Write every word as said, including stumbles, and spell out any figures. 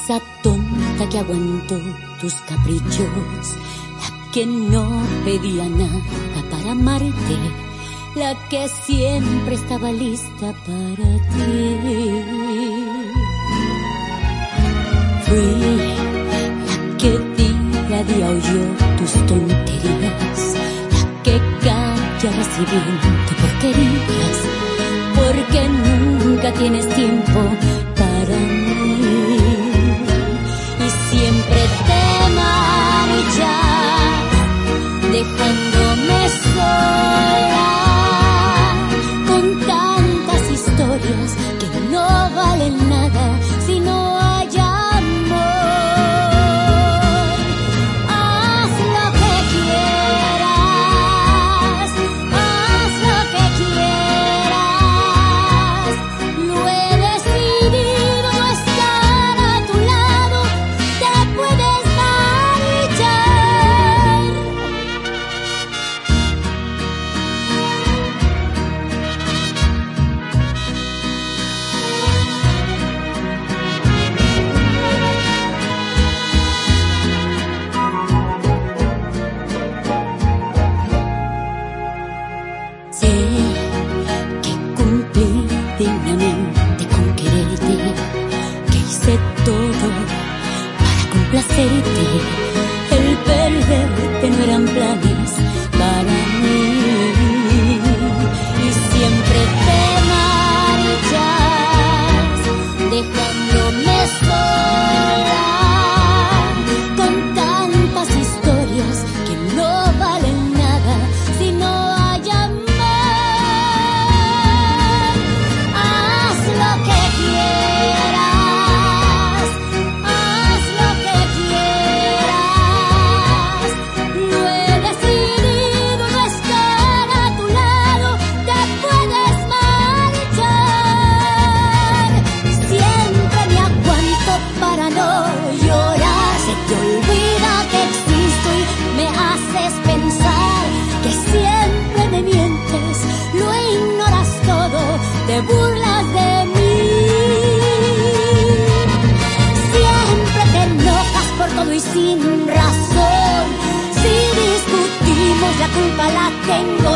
esa tonta que aguantó tus caprichos, la que no pedía nada para amarte, la que siempre estaba lista para ti. Fui la que día a día oyó tus tonterías, la que calla recibiendo porquerías, porque nunca tienes tiempo para mí. Y siempre te marchas, dejándome sola, con tantas historias que no valen nada si no hay amor. Haz lo que quieras, haz lo que quieras, lo he decidido no estar a tu lado, te puedes marchar. Sé que cumplí dignamente con quererte, que hice todo para complacerte. El perderte no eran planes para mí. Y siempre te marchas, dejándome sola, con tantas historias que no valen nada si no hay amor. Haz lo que quieras, haz lo que quieras, lo he decidido no estar a tu lado, te puedes marchar. Siempre me aguanto para no llorar, se te olvida que existo y me haces pensar que siempre me mientes, lo ignoras todo, te burlas de mí. Siempre te enojas por todo y sin razón, si discutimos la culpa la tengo